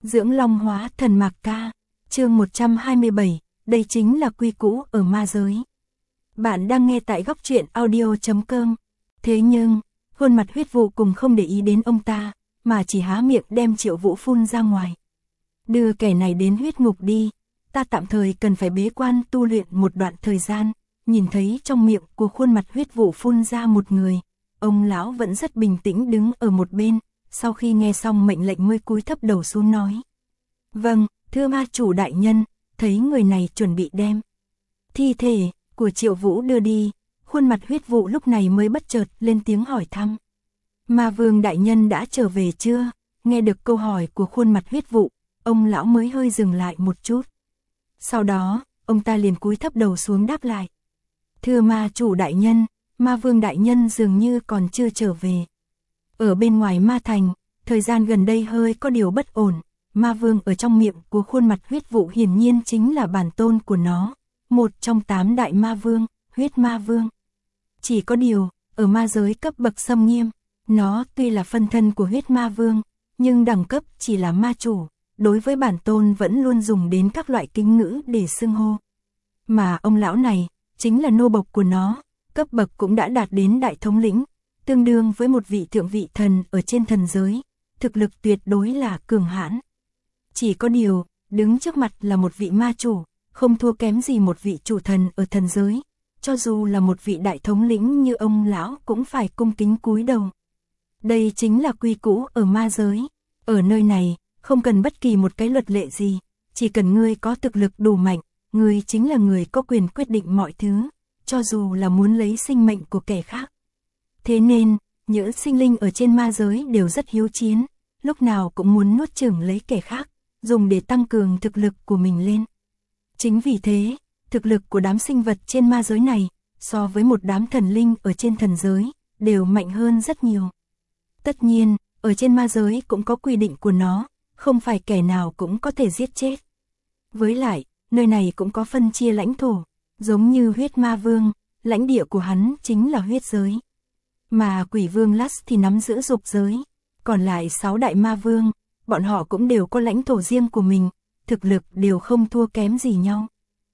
Dưỡng long hóa thần Mạc Ca, chương 127, đây chính là quy củ ở ma giới. Bạn đang nghe tại góc truyện audio.com. Thế nhưng, khuôn mặt Huyết Vụ cùng không để ý đến ông ta, mà chỉ há miệng đem Triệu Vũ phun ra ngoài. Đưa kẻ này đến huyết ngục đi, ta tạm thời cần phải bế quan tu luyện một đoạn thời gian. Nhìn thấy trong miệng của khuôn mặt Huyết Vụ phun ra một người, ông lão vẫn rất bình tĩnh đứng ở một bên, sau khi nghe xong mệnh lệnh mới cúi thấp đầu xuống nói. Vâng, thưa ma chủ đại nhân, thấy người này chuẩn bị đem thi thể của Triệu Vũ đưa đi, khuôn mặt Huyết Vụ lúc này mới bất chợt lên tiếng hỏi thăm. Ma vương đại nhân đã trở về chưa? Nghe được câu hỏi của khuôn mặt Huyết Vụ, ông lão mới hơi dừng lại một chút. Sau đó, ông ta liền cúi thấp đầu xuống đáp lại. Thưa ma chủ đại nhân, ma vương đại nhân dường như còn chưa trở về. Ở bên ngoài ma thành, thời gian gần đây hơi có điều bất ổn. Ma vương ở trong miệng của khuôn mặt Huyết Vụ hiển nhiên chính là bản tôn của nó, một trong 8 đại ma vương, huyết ma vương. Chỉ có điều, ở ma giới cấp bậc xâm nghiêm, nó tuy là phân thân của huyết ma vương, nhưng đẳng cấp chỉ là ma chủ, đối với bản tôn vẫn luôn dùng đến các loại kính ngữ để xưng hô. Mà ông lão này, chính là nô bộc của nó, cấp bậc cũng đã đạt đến đại thống lĩnh, tương đương với một vị thượng vị thần ở trên thần giới, thực lực tuyệt đối là cường hãn. Chỉ có điều, đứng trước mặt là một vị ma chủ, không thua kém gì một vị chủ thần ở thần giới, cho dù là một vị đại thống lĩnh như ông lão cũng phải cung kính cúi đầu. Đây chính là quy củ ở ma giới, ở nơi này, không cần bất kỳ một cái luật lệ gì, chỉ cần ngươi có thực lực đủ mạnh, ngươi chính là người có quyền quyết định mọi thứ, cho dù là muốn lấy sinh mệnh của kẻ khác. Thế nên, những sinh linh ở trên ma giới đều rất hiếu chiến, lúc nào cũng muốn nuốt chửng lấy kẻ khác, dùng để tăng cường thực lực của mình lên. Chính vì thế, thực lực của đám sinh vật trên ma giới này, so với một đám thần linh ở trên thần giới, đều mạnh hơn rất nhiều. Tất nhiên, ở trên ma giới cũng có quy định của nó, không phải kẻ nào cũng có thể giết chết. Với lại, nơi này cũng có phân chia lãnh thổ, giống như huyết ma vương, lãnh địa của hắn chính là huyết giới. Mà quỷ vương Last thì nắm giữ dục giới, còn lại 6 đại ma vương, bọn họ cũng đều có lãnh thổ riêng của mình, thực lực đều không thua kém gì nhau.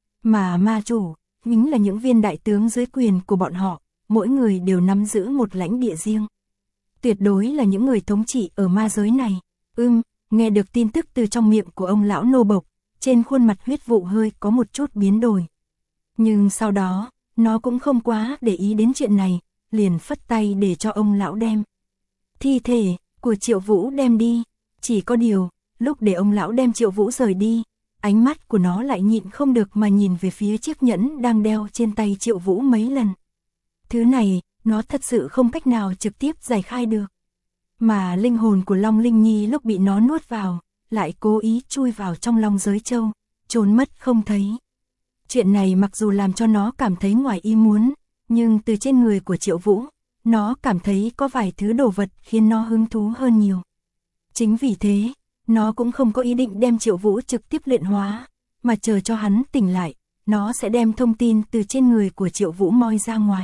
Mà ma chủ, chính là những viên đại tướng dưới quyền của bọn họ, mỗi người đều nắm giữ một lãnh địa riêng. Tuyệt đối là những người thống trị ở ma giới này. Nghe được tin tức từ trong miệng của ông lão nô bộc, trên khuôn mặt Huyết Vụ hơi có một chút biến đổi. Nhưng sau đó, nó cũng không quá để ý đến chuyện này, liền phất tay để cho ông lão đem thi thể của Triệu Vũ đem đi. Chỉ có điều, lúc để ông lão đem Triệu Vũ rời đi, ánh mắt của nó lại nhịn không được mà nhìn về phía chiếc nhẫn đang đeo trên tay Triệu Vũ mấy lần. Thứ này, nó thật sự không cách nào trực tiếp giải khai được. Mà linh hồn của Long Linh Nhi lúc bị nó nuốt vào, lại cố ý chui vào trong long giới châu, trốn mất không thấy. Chuyện này mặc dù làm cho nó cảm thấy ngoài ý muốn, nhưng từ trên người của Triệu Vũ, nó cảm thấy có vài thứ đồ vật khiến nó hứng thú hơn nhiều. Chính vì thế, nó cũng không có ý định đem Triệu Vũ trực tiếp luyện hóa, mà chờ cho hắn tỉnh lại, nó sẽ đem thông tin từ trên người của Triệu Vũ moi ra ngoài.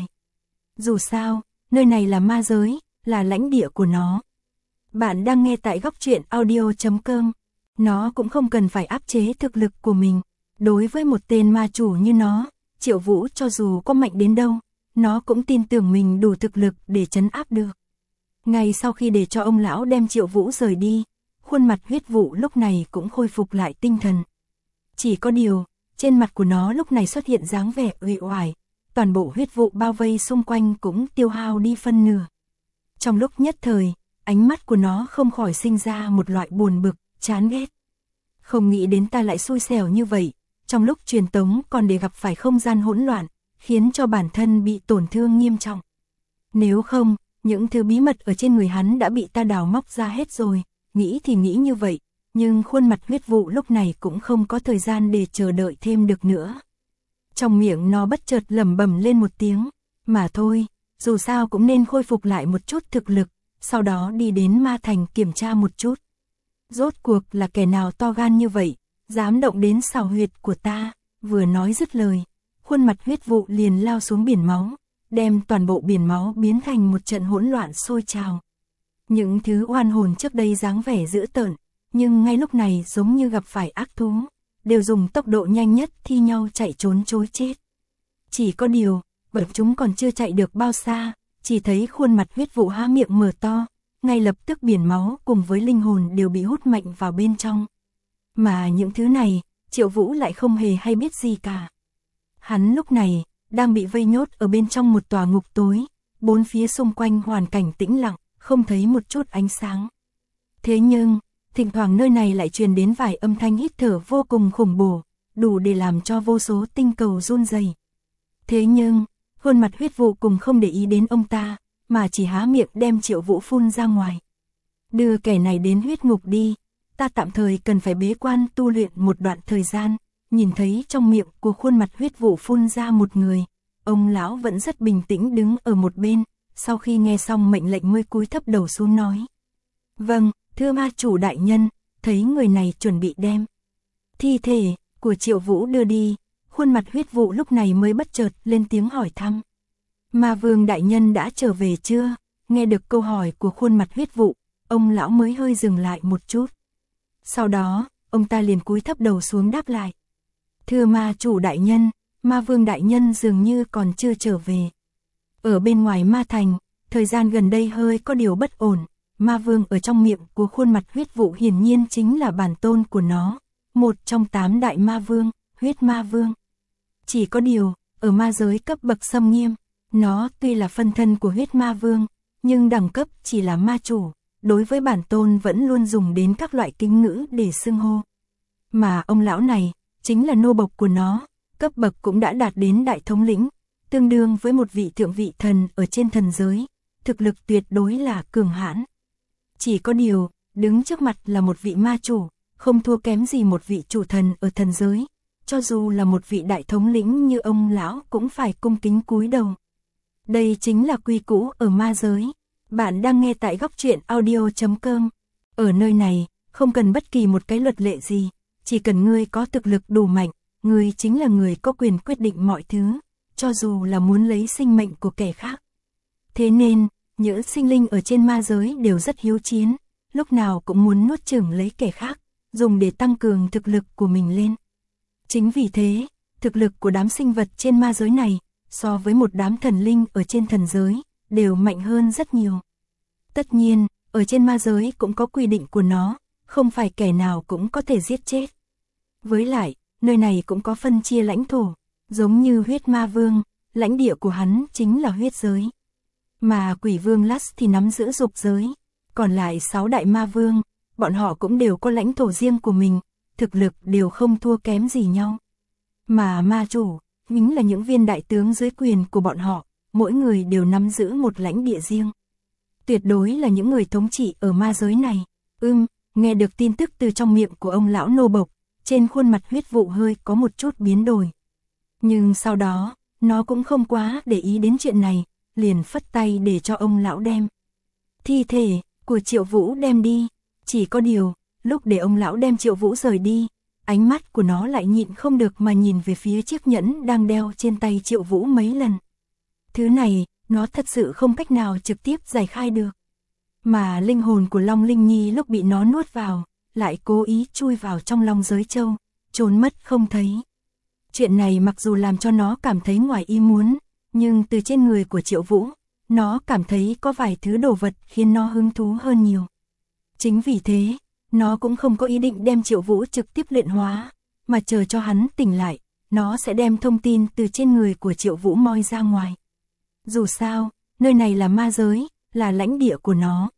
Dù sao, nơi này là ma giới, là lãnh địa của nó. Bạn đang nghe tại góc truyện audio.com. Nó cũng không cần phải áp chế thực lực của mình. Đối với một tên ma chủ như nó, Triệu Vũ cho dù có mạnh đến đâu, nó cũng tin tưởng mình đủ thực lực để trấn áp được. Ngay sau khi để cho ông lão đem Triệu Vũ rời đi, khuôn mặt Huyết Vụ lúc này cũng khôi phục lại tinh thần. Chỉ có điều, trên mặt của nó lúc này xuất hiện dáng vẻ uể oải, toàn bộ huyết vụ bao vây xung quanh cũng tiêu hao đi phân nửa. Trong lúc nhất thời, ánh mắt của nó không khỏi sinh ra một loại buồn bực, chán ghét. Không nghĩ đến ta lại xui xẻo như vậy, trong lúc truyền tống còn để gặp phải không gian hỗn loạn, khiến cho bản thân bị tổn thương nghiêm trọng. Nếu không, những thứ bí mật ở trên người hắn đã bị ta đào móc ra hết rồi, nghĩ thì nghĩ như vậy, nhưng khuôn mặt Huyết Vụ lúc này cũng không có thời gian để chờ đợi thêm được nữa. Trong miệng nó bất chợt lẩm bẩm lên một tiếng, mà thôi, dù sao cũng nên khôi phục lại một chút thực lực, sau đó đi đến ma thành kiểm tra một chút. Rốt cuộc là kẻ nào to gan như vậy, dám động đến xào huyệt của ta, vừa nói dứt lời, khuôn mặt Huyết Vụ liền lao xuống biển máu, đem toàn bộ biển máu biến thành một trận hỗn loạn sôi trào. Những thứ oan hồn trước đây dáng vẻ dữ tợn, nhưng ngay lúc này giống như gặp phải ác thú, đều dùng tốc độ nhanh nhất thi nhau chạy trốn trối chết. Chỉ có điều, bọn chúng còn chưa chạy được bao xa, chỉ thấy khuôn mặt huyết vụ há miệng mở to, ngay lập tức biển máu cùng với linh hồn đều bị hút mạnh vào bên trong. Mà những thứ này, Triệu Vũ lại không hề hay biết gì cả. Hắn lúc này, đang bị vây nhốt ở bên trong một tòa ngục tối, bốn phía xung quanh hoàn cảnh tĩnh lặng, không thấy một chút ánh sáng. Thế nhưng, thỉnh thoảng nơi này lại truyền đến vài âm thanh hít thở vô cùng khủng bố, đủ để làm cho vô số tinh cầu run rẩy. Thế nhưng, khuôn mặt huyết vụ cùng không để ý đến ông ta, mà chỉ há miệng đem Triệu Vũ phun ra ngoài. Đưa kẻ này đến huyết ngục đi, ta tạm thời cần phải bế quan tu luyện một đoạn thời gian. Nhìn thấy trong miệng của khuôn mặt huyết vụ phun ra một người, ông lão vẫn rất bình tĩnh đứng ở một bên, sau khi nghe xong mệnh lệnh mới cúi thấp đầu xuống nói. Vâng, thưa ma chủ đại nhân, thấy người này chuẩn bị đem thi thể của Triệu Vũ đưa đi, khuôn mặt huyết vụ lúc này mới bất chợt lên tiếng hỏi thăm. Ma vương đại nhân đã trở về chưa? Nghe được câu hỏi của khuôn mặt huyết vụ, ông lão mới hơi dừng lại một chút. Sau đó, ông ta liền cúi thấp đầu xuống đáp lại. Thưa ma chủ đại nhân, ma vương đại nhân dường như còn chưa trở về. Ở bên ngoài ma thành, thời gian gần đây hơi có điều bất ổn, ma vương ở trong miệng của khuôn mặt huyết vụ hiển nhiên chính là bản tôn của nó, một trong 8 đại ma vương, huyết ma vương. Chỉ có điều, ở ma giới cấp bậc xâm nghiêm, nó tuy là phân thân của huyết ma vương, nhưng đẳng cấp chỉ là ma chủ, đối với bản tôn vẫn luôn dùng đến các loại kính ngữ để xưng hô. Mà ông lão này, chính là nô bộc của nó, cấp bậc cũng đã đạt đến đại thống lĩnh, tương đương với một vị thượng vị thần ở trên thần giới, thực lực tuyệt đối là cường hãn. Chỉ có điều, đứng trước mặt là một vị ma chủ, không thua kém gì một vị chủ thần ở thần giới, cho dù là một vị đại thống lĩnh như ông lão cũng phải cung kính cúi đầu. Đây chính là quy củ ở ma giới. Bạn đang nghe tại góc truyện audio.com. Ở nơi này, không cần bất kỳ một cái luật lệ gì, chỉ cần ngươi có thực lực đủ mạnh, ngươi chính là người có quyền quyết định mọi thứ, cho dù là muốn lấy sinh mệnh của kẻ khác. Thế nên, những sinh linh ở trên ma giới đều rất hiếu chiến, lúc nào cũng muốn nuốt chửng lấy kẻ khác, dùng để tăng cường thực lực của mình lên. Chính vì thế, thực lực của đám sinh vật trên ma giới này, so với một đám thần linh ở trên thần giới, đều mạnh hơn rất nhiều. Tất nhiên, ở trên ma giới cũng có quy định của nó, không phải kẻ nào cũng có thể giết chết. Với lại, nơi này cũng có phân chia lãnh thổ, giống như huyết ma vương, lãnh địa của hắn chính là huyết giới. Mà quỷ vương Lux thì nắm giữ dục giới, còn lại 6 đại ma vương, bọn họ cũng đều có lãnh thổ riêng của mình, thực lực đều không thua kém gì nhau. Mà ma chủ, chính là những viên đại tướng dưới quyền của bọn họ, mỗi người đều nắm giữ một lãnh địa riêng. Tuyệt đối là những người thống trị ở ma giới này. Nghe được tin tức từ trong miệng của ông lão nô bộc, trên khuôn mặt huyết vụ hơi có một chút biến đổi. Nhưng sau đó, nó cũng không quá để ý đến chuyện này, liền phất tay để cho ông lão đem thi thể của Triệu Vũ đem đi. Chỉ có điều, lúc để ông lão đem Triệu Vũ rời đi, ánh mắt của nó lại nhịn không được mà nhìn về phía chiếc nhẫn đang đeo trên tay Triệu Vũ mấy lần. Thứ này, nó thật sự không cách nào trực tiếp giải khai được. Mà linh hồn của Long Linh Nhi lúc bị nó nuốt vào, lại cố ý chui vào trong long giới châu, trốn mất không thấy. Chuyện này mặc dù làm cho nó cảm thấy ngoài ý muốn, nhưng từ trên người của Triệu Vũ, nó cảm thấy có vài thứ đồ vật khiến nó hứng thú hơn nhiều. Chính vì thế, nó cũng không có ý định đem Triệu Vũ trực tiếp luyện hóa, mà chờ cho hắn tỉnh lại, nó sẽ đem thông tin từ trên người của Triệu Vũ moi ra ngoài. Dù sao, nơi này là ma giới, là lãnh địa của nó.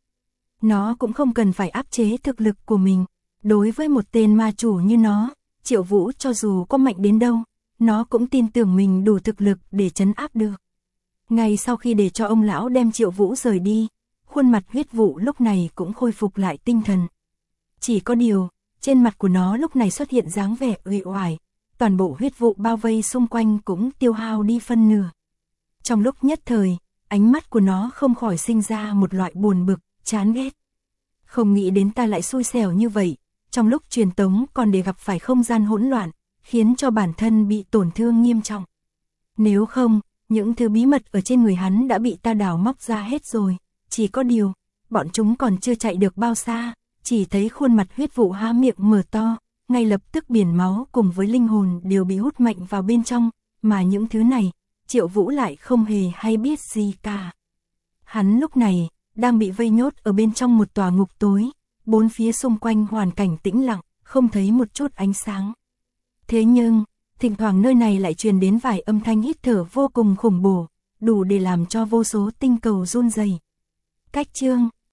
Nó cũng không cần phải áp chế thực lực của mình. Đối với một tên ma chủ như nó, Triệu Vũ cho dù có mạnh đến đâu, nó cũng tin tưởng mình đủ thực lực để trấn áp được. Ngay sau khi để cho ông lão đem Triệu Vũ rời đi, khuôn mặt huyết vụ lúc này cũng khôi phục lại tinh thần. Chỉ có điều, trên mặt của nó lúc này xuất hiện dáng vẻ uể oải, toàn bộ huyết vụ bao vây xung quanh cũng tiêu hao đi phân nửa. Trong lúc nhất thời, ánh mắt của nó không khỏi sinh ra một loại buồn bực, chán ghét. Không nghĩ đến ta lại xui xẻo như vậy, trong lúc truyền tống còn để gặp phải không gian hỗn loạn, khiến cho bản thân bị tổn thương nghiêm trọng. Nếu không, những thứ bí mật ở trên người hắn đã bị ta đào móc ra hết rồi, chỉ có điều, bọn chúng còn chưa chạy được bao xa, chỉ thấy khuôn mặt huyết vụ há miệng mở to, ngay lập tức biển máu cùng với linh hồn đều bị hút mạnh vào bên trong, mà những thứ này, Triệu Vũ lại không hề hay biết gì cả. Hắn lúc này, đang bị vây nhốt ở bên trong một tòa ngục tối, bốn phía xung quanh hoàn cảnh tĩnh lặng, không thấy một chút ánh sáng. Thế nhưng, thỉnh thoảng nơi này lại truyền đến vài âm thanh hít thở vô cùng khủng bố, đủ để làm cho vô số tinh cầu run rẩy. Cách chương